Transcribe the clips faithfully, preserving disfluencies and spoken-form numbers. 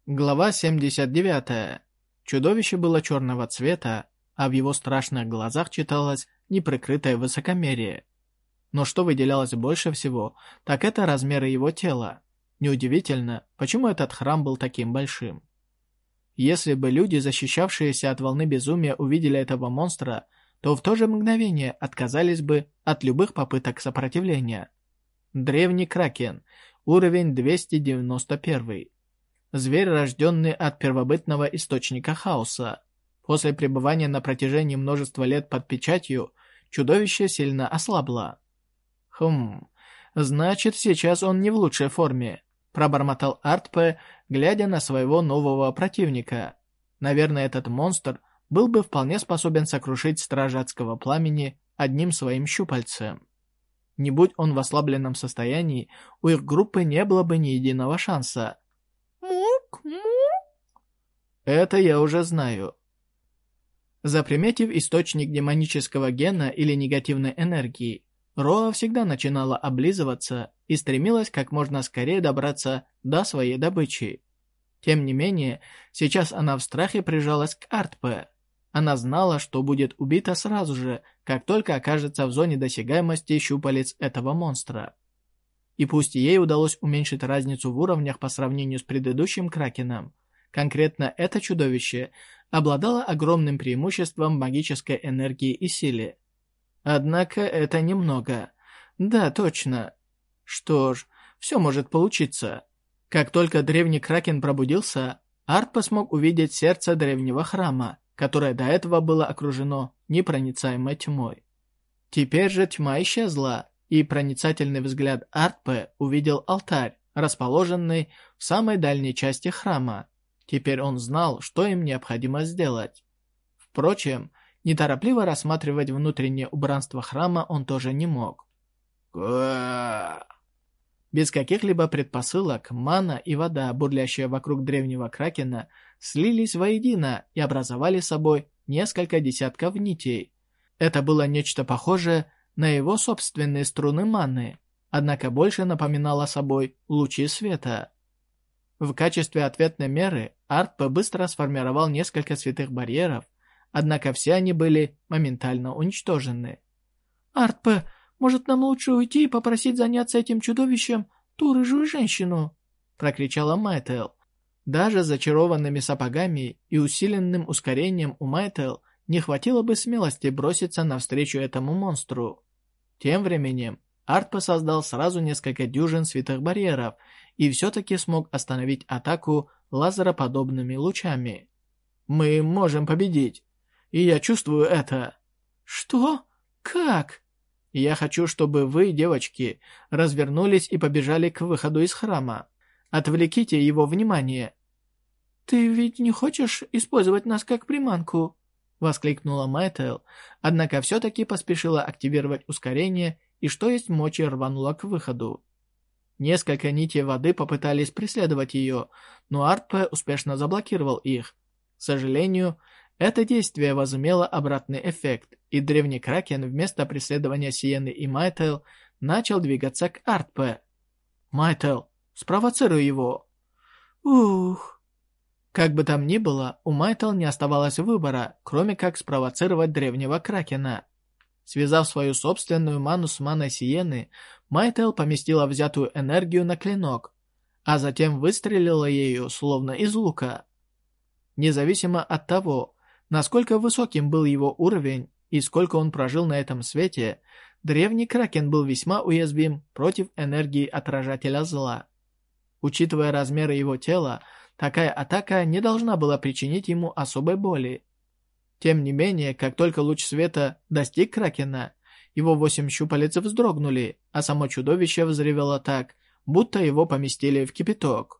Глава семьдесят девять. Чудовище было черного цвета, а в его страшных глазах читалось неприкрытое высокомерие. Но что выделялось больше всего, так это размеры его тела. Неудивительно, почему этот храм был таким большим. Если бы люди, защищавшиеся от волны безумия, увидели этого монстра, то в то же мгновение отказались бы от любых попыток сопротивления. Древний кракен, уровень двести девяносто один. Зверь, рожденный от первобытного источника хаоса. После пребывания на протяжении множества лет под печатью, чудовище сильно ослабло. «Хм, значит, сейчас он не в лучшей форме», – пробормотал Артпе, глядя на своего нового противника. Наверное, этот монстр был бы вполне способен сокрушить стража адского пламени одним своим щупальцем. Не будь он в ослабленном состоянии, у их группы не было бы ни единого шанса. Это я уже знаю. Заприметив источник демонического гена или негативной энергии, Роа всегда начинала облизываться и стремилась как можно скорее добраться до своей добычи. Тем не менее, сейчас она в страхе прижалась к Артпе. Она знала, что будет убита сразу же, как только окажется в зоне досягаемости щупалец этого монстра. И пусть ей удалось уменьшить разницу в уровнях по сравнению с предыдущим кракеном, конкретно это чудовище обладало огромным преимуществом магической энергии и силе. Однако это немного. Да, точно. Что ж, все может получиться. Как только древний кракен пробудился, Артпе смог увидеть сердце древнего храма, которое до этого было окружено непроницаемой тьмой. Теперь же тьма исчезла, и проницательный взгляд Артпе увидел алтарь, расположенный в самой дальней части храма. Теперь он знал, что им необходимо сделать. Впрочем, неторопливо рассматривать внутреннее убранство храма он тоже не мог. Без каких-либо предпосылок мана и вода, бурлящая вокруг древнего кракена, слились воедино и образовали собой несколько десятков нитей. Это было нечто похожее на его собственные струны маны, однако больше напоминало собой лучи света. В качестве ответной меры Артпе быстро сформировал несколько святых барьеров, однако все они были моментально уничтожены. «Артпе, может, нам лучше уйти и попросить заняться этим чудовищем ту рыжую женщину?» – прокричала Майтел. Даже с зачарованными сапогами и усиленным ускорением у Майтел не хватило бы смелости броситься навстречу этому монстру. Тем временем Артпе создал сразу несколько дюжин святых барьеров и все-таки смог остановить атаку лазероподобными лучами. «Мы можем победить, и я чувствую это». «Что? Как?» «Я хочу, чтобы вы, девочки, развернулись и побежали к выходу из храма. Отвлеките его внимание». «Ты ведь не хочешь использовать нас как приманку?» — воскликнула Майтел, однако все-таки поспешила активировать ускорение и что есть мочи рванула к выходу. Несколько нитей воды попытались преследовать ее, но Артпе успешно заблокировал их. К сожалению, это действие возымело обратный эффект, и древний кракен вместо преследования Сиены и Майтел начал двигаться к Артпе. «Майтел, спровоцируй его!» «Ух!» Как бы там ни было, у Майтел не оставалось выбора, кроме как спровоцировать древнего кракена. Связав свою собственную ману с маной Сиены, Майтел поместила взятую энергию на клинок, а затем выстрелила ею, словно из лука. Независимо от того, насколько высоким был его уровень и сколько он прожил на этом свете, древний кракен был весьма уязвим против энергии отражателя зла. Учитывая размеры его тела, такая атака не должна была причинить ему особой боли. Тем не менее, как только луч света достиг кракена, его восемь щупалец вздрогнули, а само чудовище взревело так, будто его поместили в кипяток.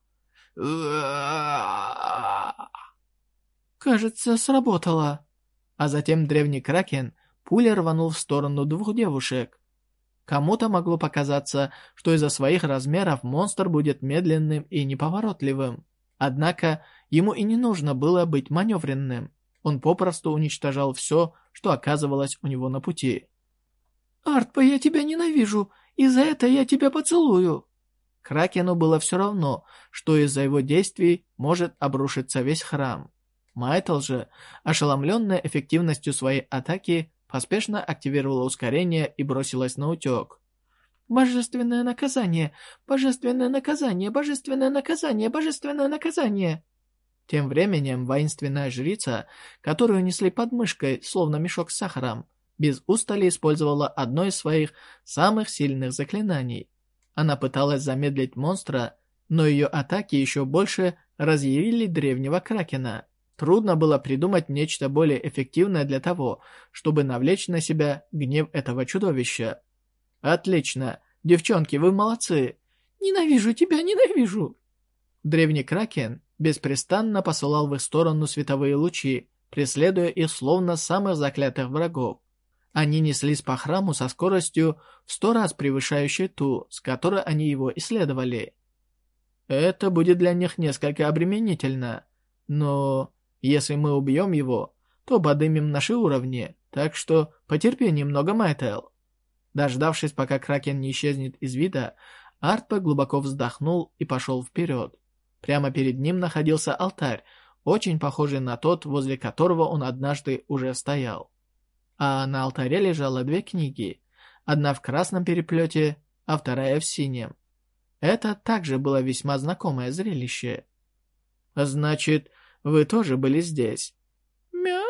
«Кажется, сработало». А затем древний кракен пулей рванул в сторону двух девушек. Кому-то могло показаться, что из-за своих размеров монстр будет медленным и неповоротливым. Однако ему и не нужно было быть маневренным. Он попросту уничтожал все, что оказывалось у него на пути. «Артпе, я тебя ненавижу, и за это я тебя поцелую!» Кракену было все равно, что из-за его действий может обрушиться весь храм. Майтл же, ошеломленная эффективностью своей атаки, поспешно активировала ускорение и бросилась на утек. «Божественное наказание! Божественное наказание! Божественное наказание! Божественное наказание!» Тем временем воинственная жрица, которую несли под мышкой, словно мешок с сахаром, без устали использовала одно из своих самых сильных заклинаний. Она пыталась замедлить монстра, но ее атаки еще больше разъярили древнего кракена. Трудно было придумать нечто более эффективное для того, чтобы навлечь на себя гнев этого чудовища. «Отлично! Девчонки, вы молодцы! Ненавижу тебя, ненавижу!» Древний кракен беспрестанно посылал в их сторону световые лучи, преследуя их словно самых заклятых врагов. Они неслись по храму со скоростью в сто раз превышающей ту, с которой они его исследовали. Это будет для них несколько обременительно, но если мы убьем его, то поднимем наши уровни, так что потерпи немного, Майтл. Дождавшись, пока кракен не исчезнет из вида, Артпе глубоко вздохнул и пошел вперед. Прямо перед ним находился алтарь, очень похожий на тот, возле которого он однажды уже стоял. А на алтаре лежало две книги, одна в красном переплете, а вторая в синем. Это также было весьма знакомое зрелище. «Значит, вы тоже были здесь?» «Мяу?»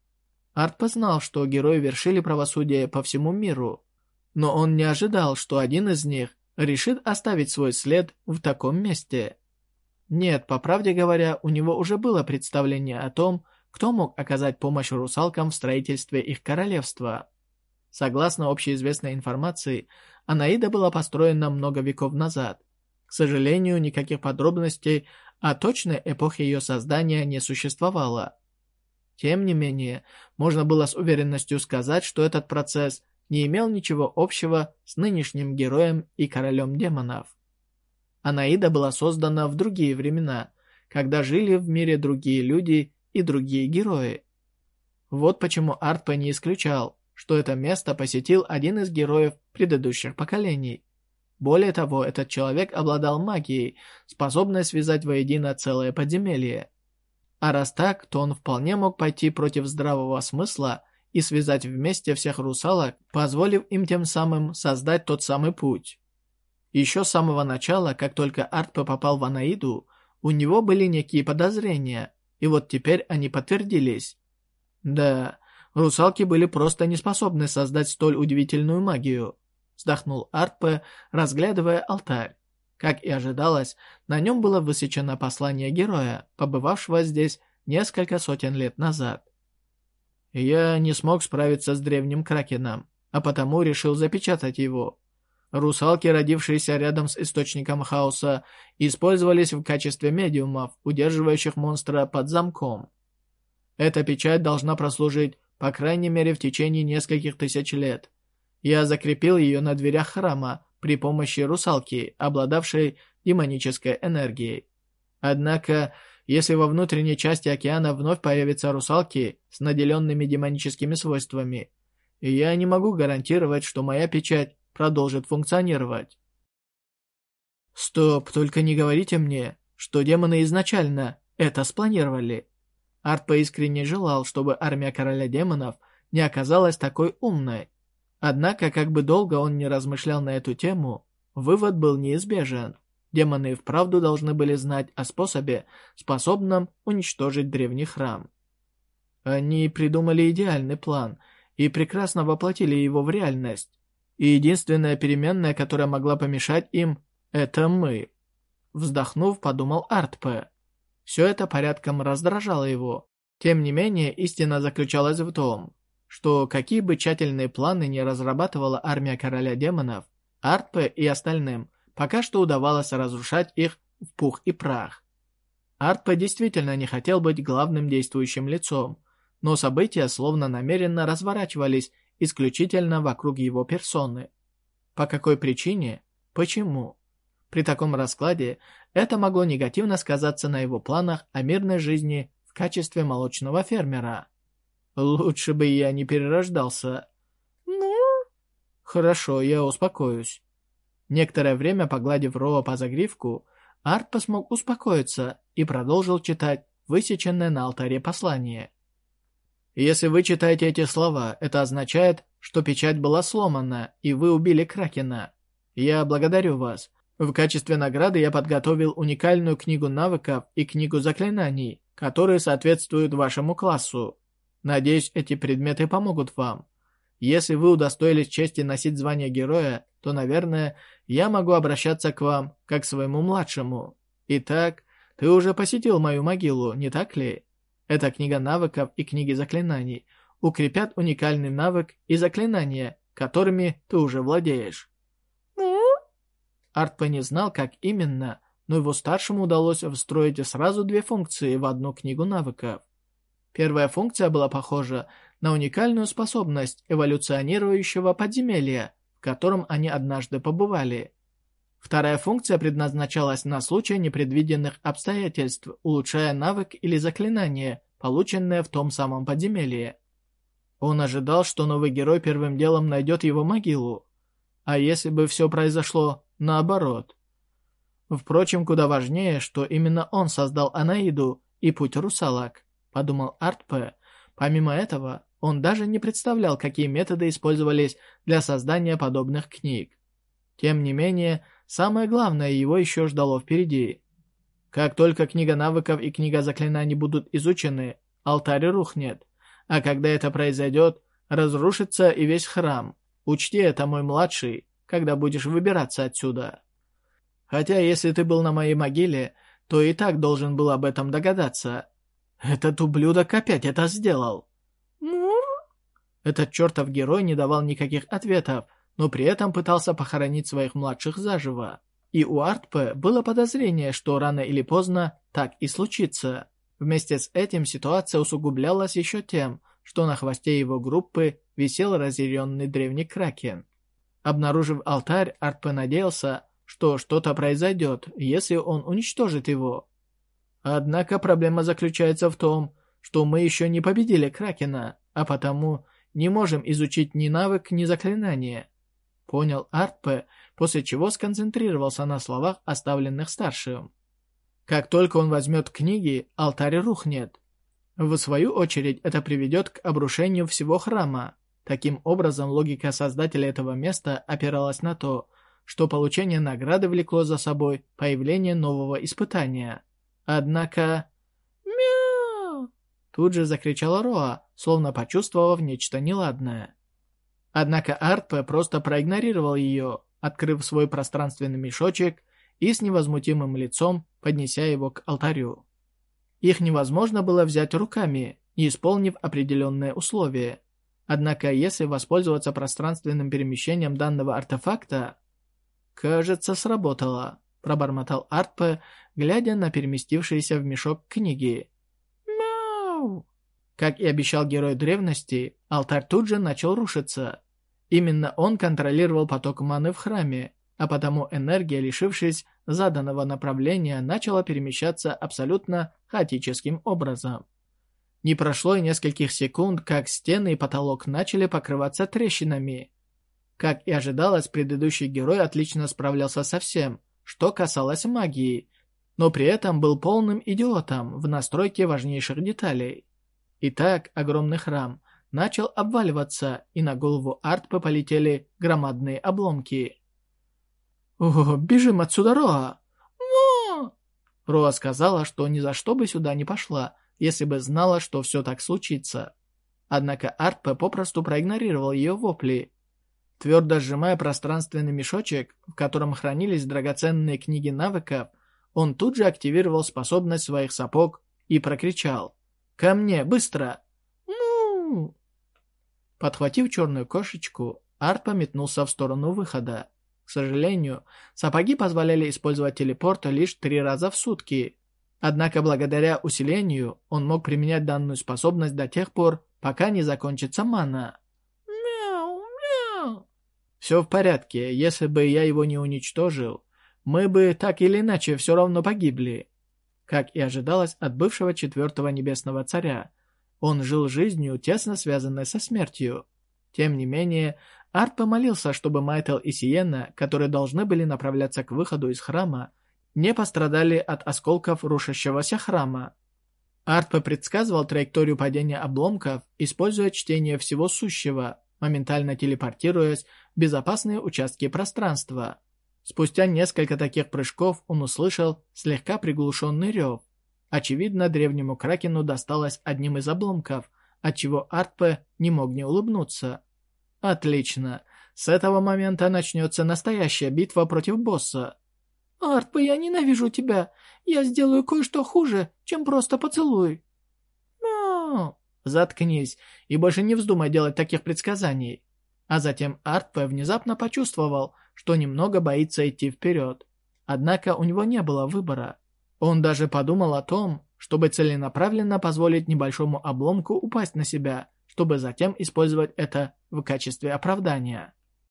Артпе знал, что герои вершили правосудие по всему миру, но он не ожидал, что один из них решит оставить свой след в таком месте. Нет, по правде говоря, у него уже было представление о том, кто мог оказать помощь русалкам в строительстве их королевства. Согласно общеизвестной информации, Анаида была построена много веков назад. К сожалению, никаких подробностей о точной эпохе ее создания не существовало. Тем не менее, можно было с уверенностью сказать, что этот процесс не имел ничего общего с нынешним героем и королем демонов. Анаида была создана в другие времена, когда жили в мире другие люди и другие герои. Вот почему Артпе не исключал, что это место посетил один из героев предыдущих поколений. Более того, этот человек обладал магией, способной связать воедино целое подземелье. А раз так, то он вполне мог пойти против здравого смысла и связать вместе всех русалок, позволив им тем самым создать тот самый путь. Еще с самого начала, как только Артпе попал в Анаиду, у него были некие подозрения, и вот теперь они подтвердились. Да, русалки были просто не способны создать столь удивительную магию, вздохнул Артпе, разглядывая алтарь. Как и ожидалось, на нем было высечено послание героя, побывавшего здесь несколько сотен лет назад. Я не смог справиться с древним кракеном, а потому решил запечатать его. Русалки, родившиеся рядом с источником хаоса, использовались в качестве медиумов, удерживающих монстра под замком. Эта печать должна прослужить, по крайней мере, в течение нескольких тысяч лет. Я закрепил ее на дверях храма при помощи русалки, обладавшей демонической энергией. Однако, если во внутренней части океана вновь появятся русалки с наделенными демоническими свойствами, я не могу гарантировать, что моя печать продолжит функционировать. Стоп, только не говорите мне, что демоны изначально это спланировали. Артпе искренне желал, чтобы армия короля демонов не оказалась такой умной. Однако, как бы долго он ни размышлял на эту тему, вывод был неизбежен. Демоны и вправду должны были знать о способе, способном уничтожить древний храм. Они придумали идеальный план и прекрасно воплотили его в реальность. И единственная переменная, которая могла помешать им, это мы. Вздохнув, подумал Артпе. Все это порядком раздражало его. Тем не менее, истина заключалась в том, что какие бы тщательные планы ни разрабатывала армия короля демонов, Артпе и остальным пока что удавалось разрушать их в пух и прах. Артпе действительно не хотел быть главным действующим лицом, но события словно намеренно разворачивались исключительно вокруг его персоны. По какой причине? Почему? При таком раскладе это могло негативно сказаться на его планах о мирной жизни в качестве молочного фермера. Лучше бы я не перерождался. Ну? Хорошо, я успокоюсь. Некоторое время, погладив Роа по загривку, Артпе смог успокоиться и продолжил читать высеченное на алтаре послание. «Если вы читаете эти слова, это означает, что печать была сломана, и вы убили Кракена. Я благодарю вас. В качестве награды я подготовил уникальную книгу навыков и книгу заклинаний, которые соответствуют вашему классу. Надеюсь, эти предметы помогут вам. Если вы удостоились чести носить звание героя, то, наверное, я могу обращаться к вам, как к своему младшему. Итак, ты уже посетил мою могилу, не так ли? Эта книга навыков и книги заклинаний укрепят уникальный навык и заклинания, которыми ты уже владеешь». Артпе не знал, как именно, но его старшему удалось встроить сразу две функции в одну книгу навыков. Первая функция была похожа на уникальную способность эволюционирующего подземелья, в котором они однажды побывали. Вторая функция предназначалась на случай непредвиденных обстоятельств, улучшая навык или заклинание, полученное в том самом подземелье. Он ожидал, что новый герой первым делом найдет его могилу. А если бы все произошло наоборот? Впрочем, куда важнее, что именно он создал Анаиду и Путь русалок, подумал Артпе. Помимо этого, он даже не представлял, какие методы использовались для создания подобных книг. Тем не менее, самое главное его еще ждало впереди. Как только книга навыков и книга заклинаний будут изучены, алтарь рухнет. А когда это произойдет, разрушится и весь храм. Учти это, мой младший, когда будешь выбираться отсюда. Хотя, если ты был на моей могиле, то и так должен был об этом догадаться. Этот ублюдок опять это сделал. Этот чертов герой не давал никаких ответов, но при этом пытался похоронить своих младших заживо. И у Артпе было подозрение, что рано или поздно так и случится. Вместе с этим ситуация усугублялась еще тем, что на хвосте его группы висел разъяренный древний кракен. Обнаружив алтарь, Артпе надеялся, что что-то произойдет, если он уничтожит его. Однако проблема заключается в том, что мы еще не победили кракена, а потому не можем изучить ни навык, ни заклинание. Понял Артпе, после чего сконцентрировался на словах, оставленных старшим. Как только он возьмет книги, алтарь рухнет. В свою очередь, это приведет к обрушению всего храма. Таким образом, логика создателя этого места опиралась на то, что получение награды влекло за собой появление нового испытания. Однако... «Мяу!» Тут же закричала Роа, словно почувствовав нечто неладное. Однако Артпе просто проигнорировал ее, открыв свой пространственный мешочек и с невозмутимым лицом поднеся его к алтарю. Их невозможно было взять руками, не исполнив определенные условия. Однако, если воспользоваться пространственным перемещением данного артефакта... «Кажется, сработало», — пробормотал Артпе, глядя на переместившиеся в мешок книги. «Мяу!» Как и обещал герой древности, алтарь тут же начал рушиться. Именно он контролировал поток маны в храме, а потому энергия, лишившись заданного направления, начала перемещаться абсолютно хаотическим образом. Не прошло и нескольких секунд, как стены и потолок начали покрываться трещинами. Как и ожидалось, предыдущий герой отлично справлялся со всем, что касалось магии, но при этом был полным идиотом в настройке важнейших деталей. Итак, огромный храм начал обваливаться, и на голову Артпе полетели громадные обломки. «О, бежим отсюда, Роа!» «Во!» Роа сказала, что ни за что бы сюда не пошла, если бы знала, что все так случится. Однако Артпе попросту проигнорировал ее вопли. Твердо сжимая пространственный мешочек, в котором хранились драгоценные книги навыков, он тут же активировал способность своих сапог и прокричал: «Ко мне, быстро!» «Ну!» Подхватив черную кошечку, Артпе метнулся в сторону выхода. К сожалению, сапоги позволяли использовать телепорт лишь три раза в сутки. Однако благодаря усилению он мог применять данную способность до тех пор, пока не закончится мана. «Мяу, мяу!» «Все в порядке, если бы я его не уничтожил, мы бы так или иначе все равно погибли». Как и ожидалось от бывшего четвертого небесного царя, он жил жизнью, тесно связанной со смертью. Тем не менее, Арт помолился, чтобы Майтел и Сиена, которые должны были направляться к выходу из храма, не пострадали от осколков рушащегося храма. Артпе предсказывал траекторию падения обломков, используя чтение всего сущего, моментально телепортируясь в безопасные участки пространства. Спустя несколько таких прыжков он услышал слегка приглушенный рев. Очевидно, древнему Кракену досталось одним из обломков, отчего Артпе не мог не улыбнуться. Отлично. С этого момента начнется настоящая битва против босса. «Артпе, я ненавижу тебя. Я сделаю кое-что хуже, чем просто поцелуй». «Мяу». Заткнись и больше не вздумай делать таких предсказаний. А затем Артпе внезапно почувствовал, что немного боится идти вперед. Однако у него не было выбора. Он даже подумал о том, чтобы целенаправленно позволить небольшому обломку упасть на себя, чтобы затем использовать это в качестве оправдания.